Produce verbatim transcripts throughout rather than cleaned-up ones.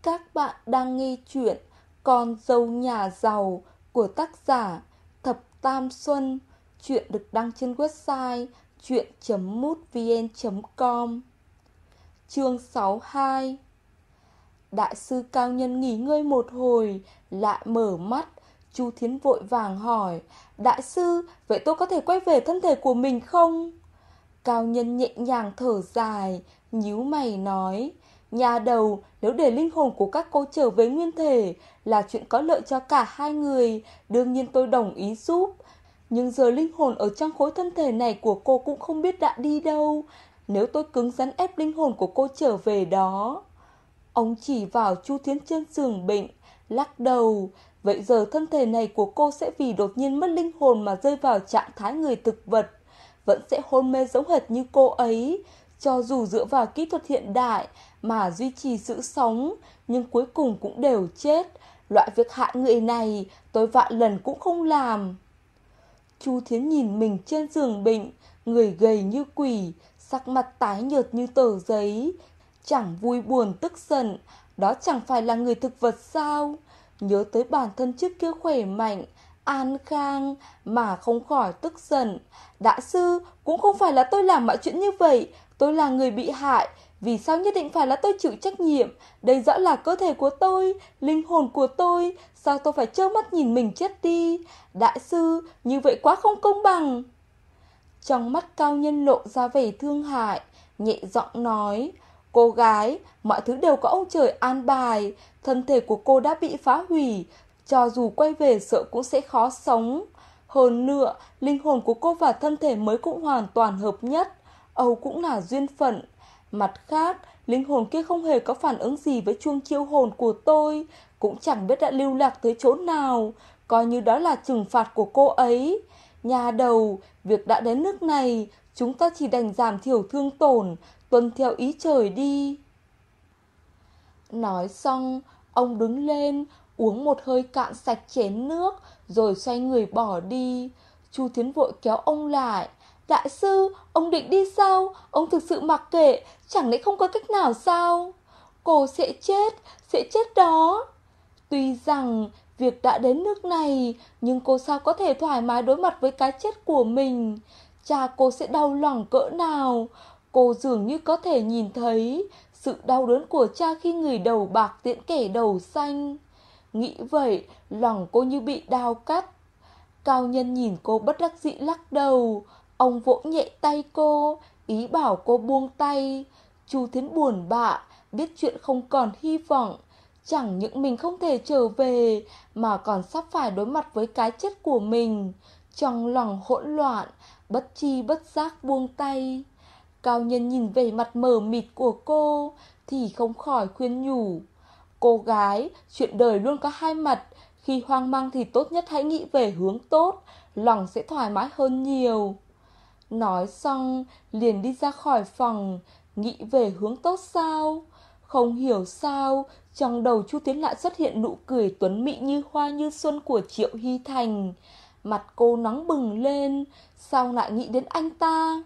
Các bạn đang nghe chuyện Con dâu nhà giàu của tác giả Thập Tam Xuân. Chuyện được đăng trên website chuyện chấm mútvn chấm com. Chương sáu mươi hai. Đại sư Cao Nhân nghỉ ngơi một hồi, lại mở mắt. Chu Thiến vội vàng hỏi: Đại sư, vậy tôi có thể quay về thân thể của mình không? Cao Nhân nhẹ nhàng thở dài, nhíu mày nói: Nhà đầu, nếu để linh hồn của các cô trở về nguyên thể là chuyện có lợi cho cả hai người, đương nhiên tôi đồng ý giúp. Nhưng giờ linh hồn ở trong khối thân thể này của cô cũng không biết đã đi đâu. Nếu tôi cứng rắn ép linh hồn của cô trở về đó... Ông chỉ vào Chu Thiến trên giường bệnh, lắc đầu. Vậy giờ thân thể này của cô sẽ vì đột nhiên mất linh hồn mà rơi vào trạng thái người thực vật, vẫn sẽ hôn mê giống hệt như cô ấy. Cho dù dựa vào kỹ thuật hiện đại mà duy trì sự sống, nhưng cuối cùng cũng đều chết. Loại việc hại người này tôi vạn lần cũng không làm. Chu Thiến nhìn mình trên giường bệnh, người gầy như quỷ, sắc mặt tái nhợt như tờ giấy, chẳng vui buồn tức giận. Đó chẳng phải là người thực vật sao? Nhớ tới bản thân trước kia khỏe mạnh, an khang mà không khỏi tức giận. Đại sư, cũng không phải là tôi làm mọi chuyện như vậy. Tôi là người bị hại, vì sao nhất định phải là tôi chịu trách nhiệm? Đây rõ là cơ thể của tôi, linh hồn của tôi. Sao tôi phải trơ mắt nhìn mình chết đi? Đại sư, như vậy quá không công bằng. Trong mắt Cao Nhân lộ ra vẻ thương hại, nhẹ giọng nói: Cô gái, mọi thứ đều có ông trời an bài. Thân thể của cô đã bị phá hủy, cho dù quay về sợ cũng sẽ khó sống. Hơn nữa, linh hồn của cô và thân thể mới cũng hoàn toàn hợp nhất. Âu cũng là duyên phận. Mặt khác, linh hồn kia không hề có phản ứng gì với chuông chiêu hồn của tôi, cũng chẳng biết đã lưu lạc tới chỗ nào. Coi như đó là trừng phạt của cô ấy. Nhà đầu, việc đã đến nước này, chúng ta chỉ đành giảm thiểu thương tổn, tuân theo ý trời đi. Nói xong, ông đứng lên, uống một hơi cạn sạch chén nước, rồi xoay người bỏ đi. Chu Thiến vội kéo ông lại: Đại sư, ông định đi sao? Ông thực sự mặc kệ, chẳng lẽ không có cách nào sao? Cô sẽ chết, sẽ chết đó. Tuy rằng việc đã đến nước này, nhưng cô sao có thể thoải mái đối mặt với cái chết của mình? Cha cô sẽ đau lòng cỡ nào? Cô dường như có thể nhìn thấy sự đau đớn của cha khi người đầu bạc tiễn kẻ đầu xanh. Nghĩ vậy, lòng cô như bị đao cắt. Cao Nhân nhìn cô bất đắc dĩ lắc đầu. Ông vỗ nhẹ tay cô, ý bảo cô buông tay. Chu Thiến buồn bã, biết chuyện không còn hy vọng. Chẳng những mình không thể trở về, mà còn sắp phải đối mặt với cái chết của mình. Trong lòng hỗn loạn, bất chi bất giác buông tay. Cao Nhân nhìn về mặt mờ mịt của cô thì không khỏi khuyên nhủ: Cô gái, chuyện đời luôn có hai mặt. Khi hoang mang thì tốt nhất hãy nghĩ về hướng tốt, lòng sẽ thoải mái hơn nhiều. Nói xong liền đi ra khỏi phòng. Nghĩ về hướng tốt sao? Không hiểu sao trong đầu Chu Tiến lại xuất hiện nụ cười tuấn mỹ như hoa như xuân của Triệu Hy Thành. Mặt cô nóng bừng lên. Sao lại nghĩ đến anh ta?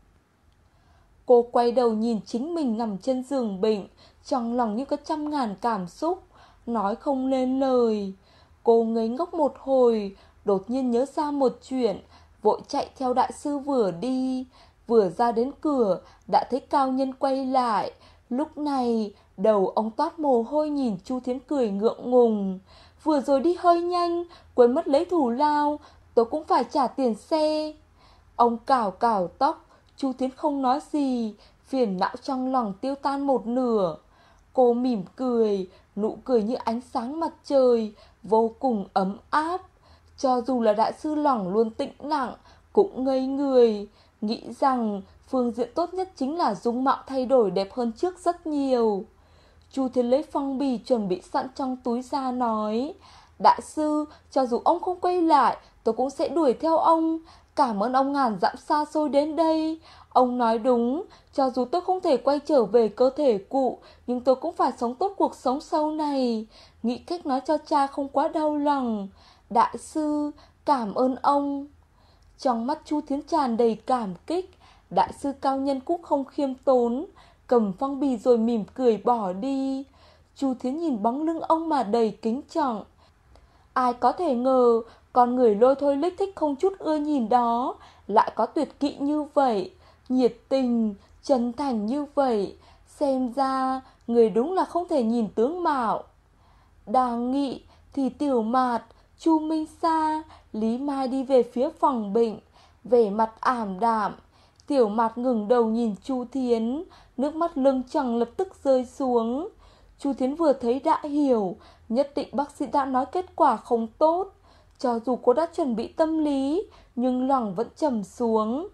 Cô quay đầu nhìn chính mình nằm trên giường bệnh, trong lòng như có trăm ngàn cảm xúc, nói không nên lời. Cô ngây ngốc một hồi, đột nhiên nhớ ra một chuyện, vội chạy theo đại sư vừa đi. Vừa ra đến cửa, đã thấy Cao Nhân quay lại. Lúc này, đầu ông toát mồ hôi nhìn Chu Thiến cười ngượng ngùng. Vừa rồi đi hơi nhanh, quên mất lấy thù lao, tôi cũng phải trả tiền xe. Ông cào cào tóc. Chu Thiến không nói gì, phiền não trong lòng tiêu tan một nửa. Cô mỉm cười, nụ cười như ánh sáng mặt trời, vô cùng ấm áp. Cho dù là đại sư Lỏng luôn tĩnh lặng, cũng ngây người, nghĩ rằng phương diện tốt nhất chính là dung mạo thay đổi đẹp hơn trước rất nhiều. Chu Thiến lấy phong bì chuẩn bị sẵn trong túi ra nói: Đại sư, cho dù ông không quay lại, tôi cũng sẽ đuổi theo ông. Cảm ơn ông ngàn dặm xa xôi đến đây. Ông nói đúng, cho dù tôi không thể quay trở về cơ thể cụ, nhưng tôi cũng phải sống tốt cuộc sống sau này. Nghĩ cách nói cho cha không quá đau lòng. Đại sư, cảm ơn ông. Trong mắt Chu Thiến tràn đầy cảm kích. Đại sư Cao Nhân cũng không khiêm tốn, cầm phong bì rồi mỉm cười bỏ đi. Chu Thiến nhìn bóng lưng ông mà đầy kính trọng. Ai có thể ngờ, con người lôi thôi lích thích không chút ưa nhìn đó lại có tuyệt kỹ như vậy, nhiệt tình, chân thành như vậy. Xem ra, người đúng là không thể nhìn tướng mạo. Đang nghĩ thì Tiểu Mạt, Chu Minh Sa, Lý Mai đi về phía phòng bệnh, vẻ mặt ảm đạm. Tiểu Mạt ngừng đầu nhìn Chu Thiến, nước mắt lưng tròng lập tức rơi xuống. Chu Thiến vừa thấy đã hiểu, nhất định bác sĩ đã nói kết quả không tốt. Cho dù cô đã chuẩn bị tâm lý, nhưng lòng vẫn trầm xuống.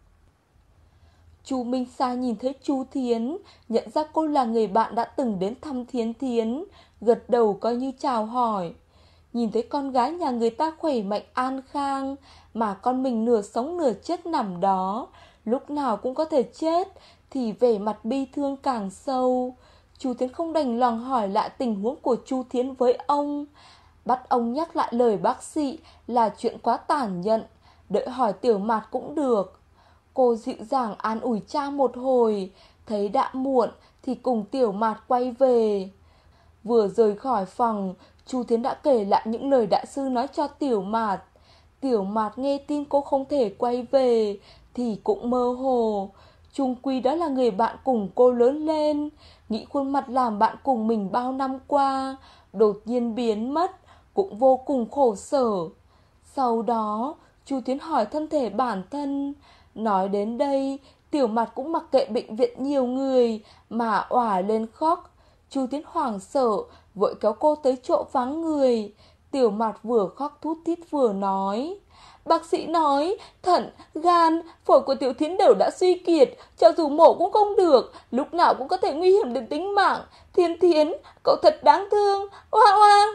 Chu Minh Sa nhìn thấy Chu Thiến, nhận ra cô là người bạn đã từng đến thăm Thiến Thiến, gật đầu coi như chào hỏi. Nhìn thấy con gái nhà người ta khỏe mạnh an khang, mà con mình nửa sống nửa chết nằm đó, lúc nào cũng có thể chết, thì vẻ mặt bi thương càng sâu. Chu Thiến không đành lòng hỏi lại tình huống của Chu Thiến với ông, bắt ông nhắc lại lời bác sĩ là chuyện quá tàn nhẫn, đợi hỏi Tiểu Mạt cũng được. Cô dịu dàng an ủi cha một hồi, thấy đã muộn thì cùng Tiểu Mạt quay về. Vừa rời khỏi phòng, Chu Thiến đã kể lại những lời đại sư nói cho Tiểu Mạt. Tiểu Mạt nghe tin cô không thể quay về thì cũng mơ hồ. Chung quy đó là người bạn cùng cô lớn lên, nghĩ khuôn mặt làm bạn cùng mình bao năm qua đột nhiên biến mất, cũng vô cùng khổ sở. Sau đó, Chu Thiến hỏi thân thể bản thân. Nói đến đây, Tiểu Mạt cũng mặc kệ bệnh viện nhiều người mà òa lên khóc. Chu Thiến hoảng sợ, vội kéo cô tới chỗ vắng người. Tiểu Mạt vừa khóc thút thít vừa nói: Bác sĩ nói thận, gan, phổi của Tiểu Thiến đều đã suy kiệt, cho dù mổ cũng không được, lúc nào cũng có thể nguy hiểm đến tính mạng. Thiên Thiến, cậu thật đáng thương, oa oa.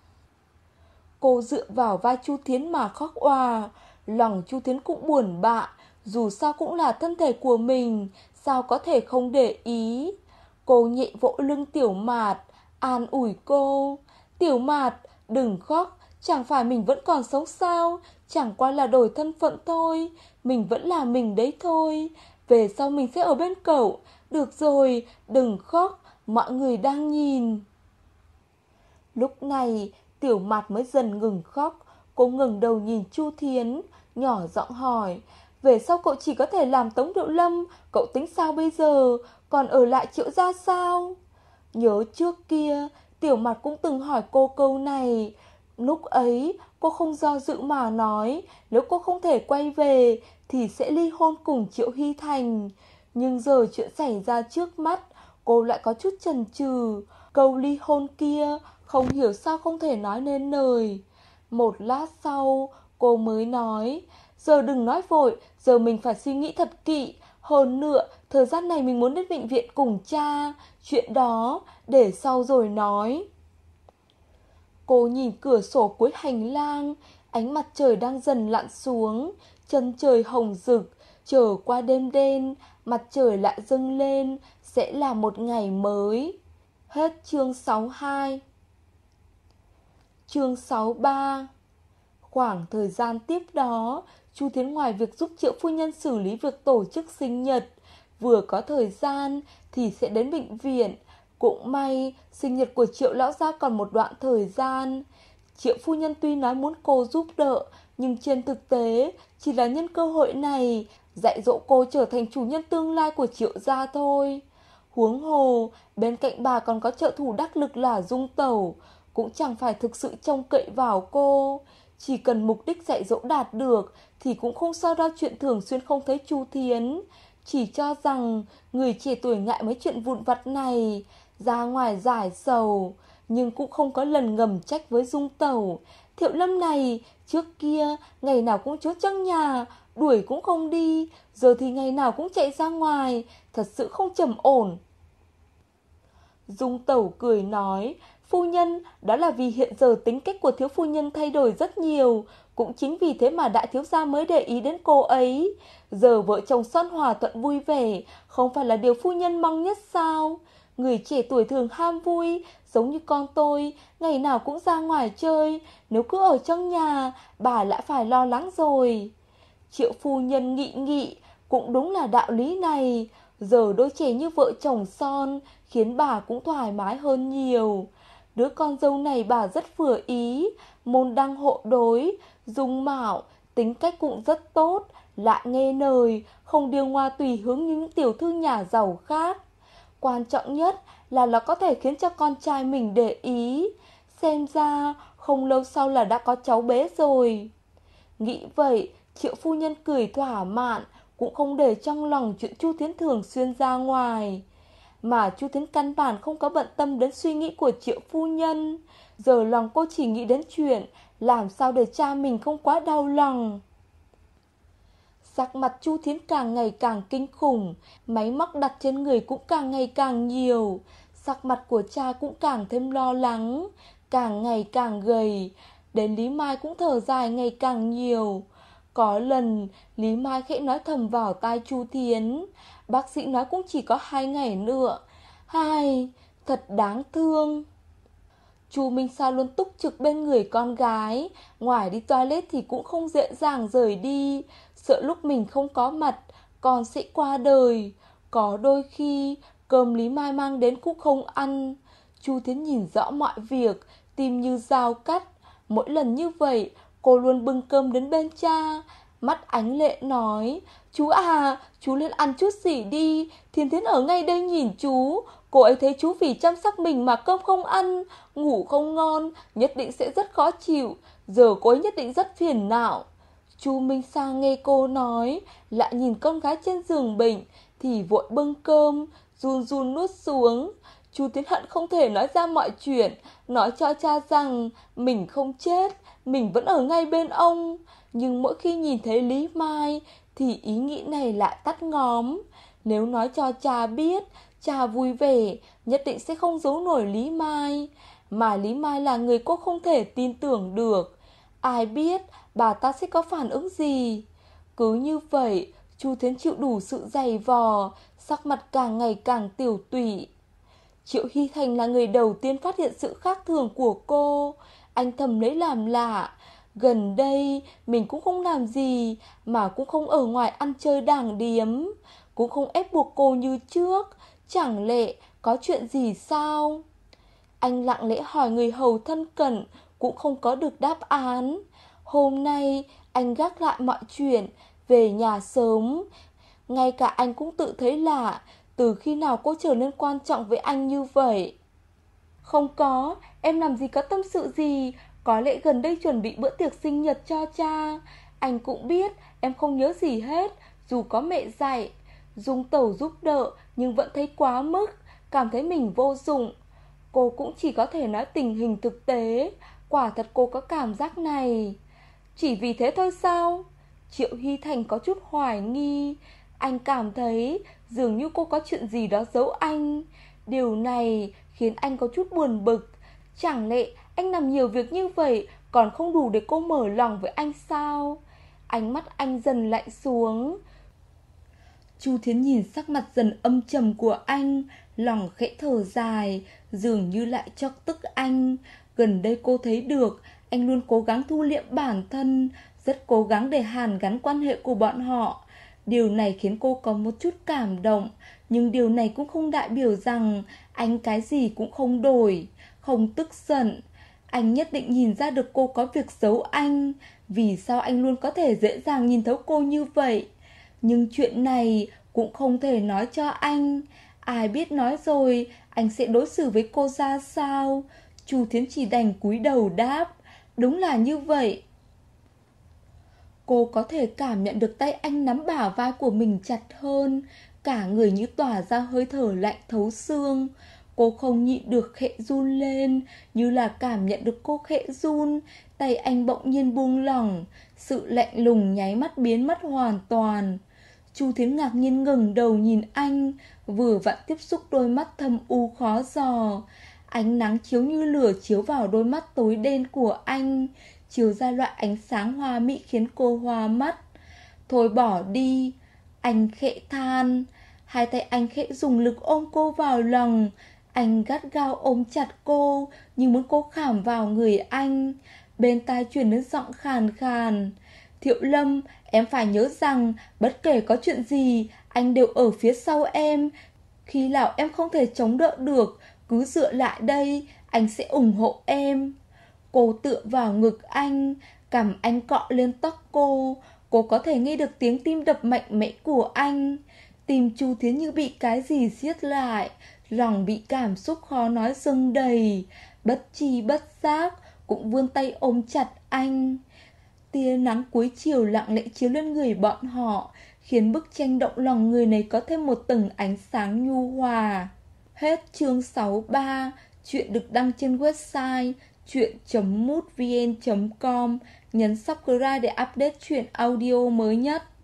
Cô dựa vào vai Chu Thiến mà khóc oà. Lòng Chu Thiến cũng buồn bã, dù sao cũng là thân thể của mình, sao có thể không để ý. Cô nhẹ vỗ lưng Tiểu Mạt, an ủi cô: Tiểu Mạt, đừng khóc, chẳng phải mình vẫn còn sống sao, chẳng qua là đổi thân phận thôi, mình vẫn là mình đấy thôi. Về sau mình sẽ ở bên cậu. Được rồi, đừng khóc, mọi người đang nhìn. Lúc này, Tiểu Mạt mới dần ngừng khóc. Cô ngừng đầu nhìn Chu Thiến, nhỏ giọng hỏi: Về sau cậu chỉ có thể làm Tống Điệu Lâm, cậu tính sao bây giờ, còn ở lại Triệu gia sao? Nhớ trước kia, Tiểu Mạt cũng từng hỏi cô câu này. Lúc ấy, cô không do dự mà nói, nếu cô không thể quay về, thì sẽ ly hôn cùng Triệu Hy Thành. Nhưng giờ chuyện xảy ra trước mắt, cô lại có chút chần chừ. Câu ly hôn kia, không hiểu sao không thể nói nên lời. Một lát sau, cô mới nói: Giờ đừng nói vội, giờ mình phải suy nghĩ thật kỹ. Hơn nữa, thời gian này mình muốn đến bệnh viện cùng cha, chuyện đó để sau rồi nói. Cô nhìn cửa sổ cuối hành lang, ánh mặt trời đang dần lặn xuống, chân trời hồng rực, trở qua đêm đen, mặt trời lại dâng lên, sẽ là một ngày mới. Hết chương sáu mươi hai. Chương sáu mươi ba. Khoảng thời gian tiếp đó, Chu Thiến ngoài việc giúp Triệu phu nhân xử lý việc tổ chức sinh nhật, vừa có thời gian thì sẽ đến bệnh viện. Cũng may, sinh nhật của Triệu lão gia còn một đoạn thời gian. Triệu phu nhân tuy nói muốn cô giúp đỡ, nhưng trên thực tế chỉ là nhân cơ hội này dạy dỗ cô trở thành chủ nhân tương lai của Triệu gia thôi. Huống hồ, bên cạnh bà còn có trợ thủ đắc lực là Dung Tẩu, cũng chẳng phải thực sự trông cậy vào cô. Chỉ cần mục đích dạy dỗ đạt được thì cũng không so đo chuyện thường xuyên không thấy Chu Thiến. Chỉ cho rằng người trẻ tuổi ngại mấy chuyện vụn vặt này, ra ngoài giải sầu. Nhưng cũng không có lần ngầm trách với Dung Tẩu. Thiệu Lâm này, trước kia ngày nào cũng trốn trong nhà, đuổi cũng không đi, giờ thì ngày nào cũng chạy ra ngoài, thật sự không trầm ổn. Dung Tẩu cười nói: Phu nhân, đó là vì hiện giờ tính cách của thiếu phu nhân thay đổi rất nhiều, cũng chính vì thế mà đại thiếu gia mới để ý đến cô ấy. Giờ vợ chồng son hòa thuận vui vẻ, không phải là điều phu nhân mong nhất sao? Người trẻ tuổi thường ham vui, giống như con tôi, ngày nào cũng ra ngoài chơi, nếu cứ ở trong nhà, bà lại phải lo lắng rồi. Triệu phu nhân nghị nghị, cũng đúng là đạo lý này. Giờ đôi trẻ như vợ chồng son, khiến bà cũng thoải mái hơn nhiều. Đứa con dâu này bà rất vừa ý, môn đăng hộ đối, dung mạo, tính cách cũng rất tốt, lại nghe lời, không điêu ngoa tùy hứng như những tiểu thư nhà giàu khác. Quan trọng nhất là nó có thể khiến cho con trai mình để ý. Xem ra không lâu sau là đã có cháu bé rồi. Nghĩ vậy, Triệu phu nhân cười thỏa mãn, cũng không để trong lòng chuyện Chu Thiến thường xuyên ra ngoài. Mà Chu Thiến căn bản không có bận tâm đến suy nghĩ của Triệu phu nhân. Giờ lòng cô chỉ nghĩ đến chuyện làm sao để cha mình không quá đau lòng. Sắc mặt Chu Thiến càng ngày càng kinh khủng, máy móc đặt trên người cũng càng ngày càng nhiều. Sắc mặt của cha cũng càng thêm lo lắng, càng ngày càng gầy. Đến Lý Mai cũng thở dài ngày càng nhiều. Có lần Lý Mai khẽ nói thầm vào tai Chu Thiến, bác sĩ nói cũng chỉ có hai ngày nữa. Hai, thật đáng thương. Chu Minh Sa luôn túc trực bên người con gái, ngoài đi toilet thì cũng không dễ dàng rời đi, sợ lúc mình không có mặt, con sẽ qua đời. Có đôi khi, cơm Lý Mai mang đến cũng không ăn. Chu Thiến nhìn rõ mọi việc, tim như dao cắt. Mỗi lần như vậy, cô luôn bưng cơm đến bên cha, mắt ánh lệ nói, chú à, chú lên ăn chút gì đi, Thiến Thiến ở ngay đây nhìn chú. Cô ấy thấy chú vì chăm sóc mình mà cơm không ăn, ngủ không ngon, nhất định sẽ rất khó chịu. Giờ cô ấy nhất định rất phiền não. Chu Minh Sang nghe cô nói, lại nhìn con gái trên giường bệnh, thì vội bưng cơm, run run nuốt xuống. Chu Tiến Hận không thể nói ra mọi chuyện, nói cho cha rằng mình không chết, mình vẫn ở ngay bên ông. Nhưng mỗi khi nhìn thấy Lý Mai, thì ý nghĩ này lại tắt ngóm. Nếu nói cho cha biết, cha vui vẻ, nhất định sẽ không giấu nổi Lý Mai. Mà Lý Mai là người cô không thể tin tưởng được. Ai biết bà ta sẽ có phản ứng gì. Cứ như vậy, Chu Thiến chịu đủ sự dày vò, sắc mặt càng ngày càng tiểu tụy. Triệu Hy Thành là người đầu tiên phát hiện sự khác thường của cô. Anh thầm lấy làm lạ. Gần đây mình cũng không làm gì, mà cũng không ở ngoài ăn chơi đảng điếm, cũng không ép buộc cô như trước. Chẳng lẽ có chuyện gì sao? Anh lặng lẽ hỏi người hầu thân cận, cũng không có được đáp án. Hôm nay anh gác lại mọi chuyện, về nhà sớm. Ngay cả anh cũng tự thấy lạ, từ khi nào cô trở nên quan trọng với anh như vậy. Không có, em làm gì có tâm sự gì. Có lẽ gần đây chuẩn bị bữa tiệc sinh nhật cho cha. Anh cũng biết em không nhớ gì hết, dù có mẹ dạy. Dung Tẩu giúp đỡ nhưng vẫn thấy quá mức, cảm thấy mình vô dụng. Cô cũng chỉ có thể nói tình hình thực tế. Quả thật cô có cảm giác này. Chỉ vì thế thôi sao? Triệu Hy Thành có chút hoài nghi. Anh cảm thấy dường như cô có chuyện gì đó giấu anh. Điều này khiến anh có chút buồn bực. Chẳng lẽ anh làm nhiều việc như vậy còn không đủ để cô mở lòng với anh sao? Ánh mắt anh dần lạnh xuống. Chu Thiến nhìn sắc mặt dần âm trầm của anh, lòng khẽ thở dài, dường như lại chọc tức anh. Gần đây cô thấy được anh luôn cố gắng thu liệm bản thân, rất cố gắng để hàn gắn quan hệ của bọn họ. Điều này khiến cô có một chút cảm động, nhưng điều này cũng không đại biểu rằng anh cái gì cũng không đổi, không tức giận. Anh nhất định nhìn ra được cô có việc giấu anh. Vì sao anh luôn có thể dễ dàng nhìn thấu cô như vậy? Nhưng chuyện này cũng không thể nói cho anh. Ai biết nói rồi anh sẽ đối xử với cô ra sao? Chu Thiến chỉ đành cúi đầu đáp, đúng là như vậy. Cô có thể cảm nhận được tay anh nắm bả vai của mình chặt hơn, cả người như tỏa ra hơi thở lạnh thấu xương. Cô không nhịn được khẽ run lên, như là cảm nhận được cô khẽ run. Tay anh bỗng nhiên buông lỏng, sự lạnh lùng nháy mắt biến mất hoàn toàn. Chu Thiến ngạc nhiên ngẩng đầu nhìn anh, vừa vặn tiếp xúc đôi mắt thâm u khó dò. Ánh nắng chiếu như lửa chiếu vào đôi mắt tối đen của anh, chiếu ra loại ánh sáng hoa mỹ khiến cô hoa mắt. Thôi bỏ đi, anh khẽ than. Hai tay anh khẽ dùng lực ôm cô vào lòng. Anh gắt gao ôm chặt cô, như muốn cô khảm vào người anh. Bên tai truyền đến giọng khàn khàn, Thiệu Lâm, em phải nhớ rằng bất kể có chuyện gì, anh đều ở phía sau em. Khi nào em không thể chống đỡ được, cứ dựa lại đây, anh sẽ ủng hộ em. Cô tựa vào ngực anh, cằm anh cọ lên tóc cô. Cô có thể nghe được tiếng tim đập mạnh mẽ của anh. Tim Chu Thiến như bị cái gì siết lại, lòng bị cảm xúc khó nói dâng đầy. Bất tri bất giác cũng vươn tay ôm chặt anh. Tia nắng cuối chiều lặng lẽ chiếu lên người bọn họ, khiến bức tranh động lòng người này có thêm một tầng ánh sáng nhu hòa. Hết chương sáu mươi ba. Chuyện được đăng trên website chuyện chấm mútvn chấm com. Nhấn subscribe để update chuyện audio mới nhất.